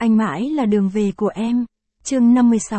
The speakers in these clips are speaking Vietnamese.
Anh mãi là đường về của em. Chương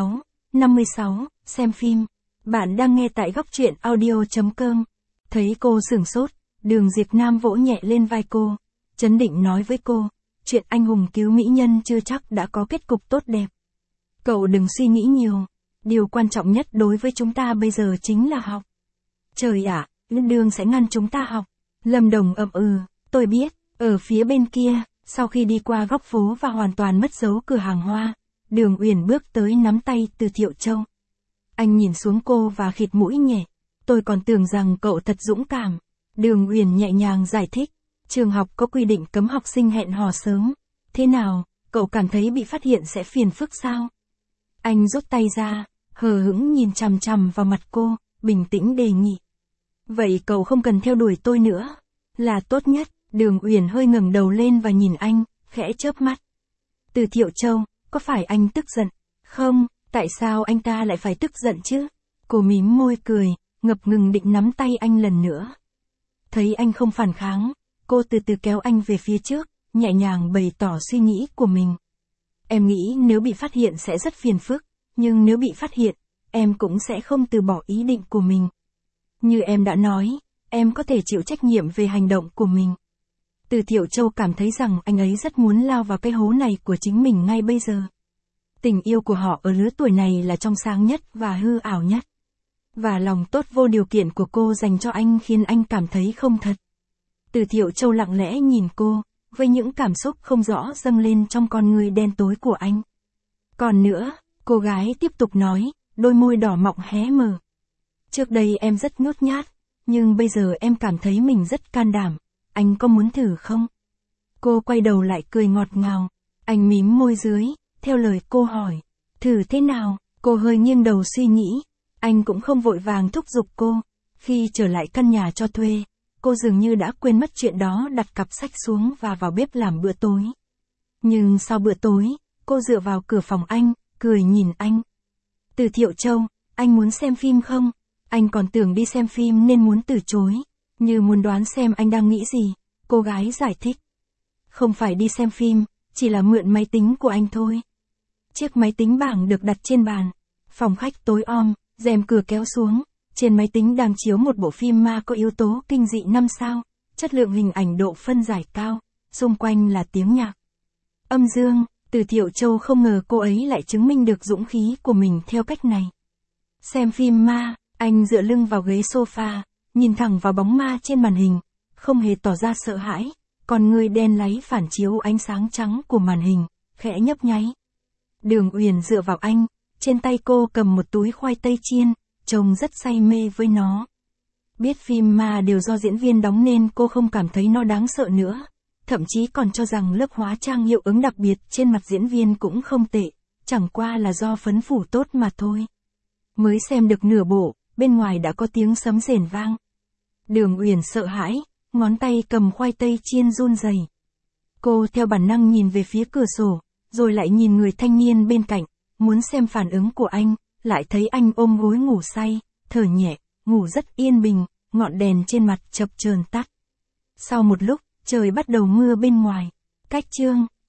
56, xem phim. Bạn đang nghe tại góc truyện audio.com. Thấy cô sửng sốt, Đường Diệp Nam vỗ nhẹ lên vai cô, trấn định nói với cô, chuyện anh hùng cứu mỹ nhân chưa chắc đã có kết cục tốt đẹp. Cậu đừng suy nghĩ nhiều, điều quan trọng nhất đối với chúng ta bây giờ chính là học. Trời ạ, Đường sẽ ngăn chúng ta học. Lâm Đồng ậm ừ, tôi biết, ở phía bên kia, sau khi đi qua góc phố và hoàn toàn mất dấu cửa hàng hoa, Đường Uyển bước tới nắm tay Từ Thiệu Châu. Anh nhìn xuống cô và khịt mũi nhẹ, tôi còn tưởng rằng cậu thật dũng cảm. Đường Uyển nhẹ nhàng giải thích, trường học có quy định cấm học sinh hẹn hò sớm. Thế nào, cậu cảm thấy bị phát hiện sẽ phiền phức sao? Anh rút tay ra, hờ hững nhìn chằm chằm vào mặt cô, bình tĩnh đề nghị. Vậy cậu không cần theo đuổi tôi nữa, là tốt nhất. Đường Uyển hơi ngẩng đầu lên và nhìn anh, khẽ chớp mắt. Từ Thiệu Châu, có phải anh tức giận? Không, tại sao anh ta lại phải tức giận chứ? Cô mím môi cười, ngập ngừng định nắm tay anh lần nữa. Thấy anh không phản kháng, cô từ từ kéo anh về phía trước, nhẹ nhàng bày tỏ suy nghĩ của mình. Em nghĩ nếu bị phát hiện sẽ rất phiền phức, nhưng nếu bị phát hiện, em cũng sẽ không từ bỏ ý định của mình. Như em đã nói, em có thể chịu trách nhiệm về hành động của mình. Từ Thiệu Châu cảm thấy rằng anh ấy rất muốn lao vào cái hố này của chính mình ngay bây giờ. Tình yêu của họ ở lứa tuổi này là trong sáng nhất và hư ảo nhất. Và lòng tốt vô điều kiện của cô dành cho anh khiến anh cảm thấy không thật. Từ Thiệu Châu lặng lẽ nhìn cô, với những cảm xúc không rõ dâng lên trong con người đen tối của anh. Còn nữa, cô gái tiếp tục nói, đôi môi đỏ mọng hé mở. Trước đây em rất nhút nhát, nhưng bây giờ em cảm thấy mình rất can đảm. Anh có muốn thử không? Cô quay đầu lại cười ngọt ngào. Anh mím môi dưới, theo lời cô hỏi. Thử thế nào? Cô hơi nghiêng đầu suy nghĩ. Anh cũng không vội vàng thúc giục cô. Khi trở lại căn nhà cho thuê, cô dường như đã quên mất chuyện đó, đặt cặp sách xuống và vào bếp làm bữa tối. Nhưng sau bữa tối, cô dựa vào cửa phòng anh, cười nhìn anh. Từ Thiệu Châu, anh muốn xem phim không? Anh còn tưởng đi xem phim nên muốn từ chối. Như muốn đoán xem anh đang nghĩ gì, cô gái giải thích. Không phải đi xem phim, chỉ là mượn máy tính của anh thôi. Chiếc máy tính bảng được đặt trên bàn. Phòng khách tối om, rèm cửa kéo xuống. Trên máy tính đang chiếu một bộ phim ma có yếu tố kinh dị 5 sao, chất lượng hình ảnh độ phân giải cao, xung quanh là tiếng nhạc. Âm dương, Từ Thiệu Châu không ngờ cô ấy lại chứng minh được dũng khí của mình theo cách này. Xem phim ma, anh dựa lưng vào ghế sofa, nhìn thẳng vào bóng ma trên màn hình, không hề tỏ ra sợ hãi, còn người đen láy phản chiếu ánh sáng trắng của màn hình, khẽ nhấp nháy. Đường Uyển dựa vào anh, trên tay cô cầm một túi khoai tây chiên, trông rất say mê với nó. Biết phim ma đều do diễn viên đóng nên cô không cảm thấy nó đáng sợ nữa, thậm chí còn cho rằng lớp hóa trang hiệu ứng đặc biệt trên mặt diễn viên cũng không tệ, chẳng qua là do phấn phủ tốt mà thôi. Mới xem được nửa bộ, bên ngoài đã có tiếng sấm rền vang. Đường Uyển sợ hãi, ngón tay cầm khoai tây chiên run rẩy. Cô theo bản năng nhìn về phía cửa sổ, rồi lại nhìn người thanh niên bên cạnh, muốn xem phản ứng của anh, lại thấy anh ôm gối ngủ say, thở nhẹ, ngủ rất yên bình, ngọn đèn trên mặt chập chờn tắt. Sau một lúc, trời bắt đầu mưa bên ngoài. Cách chương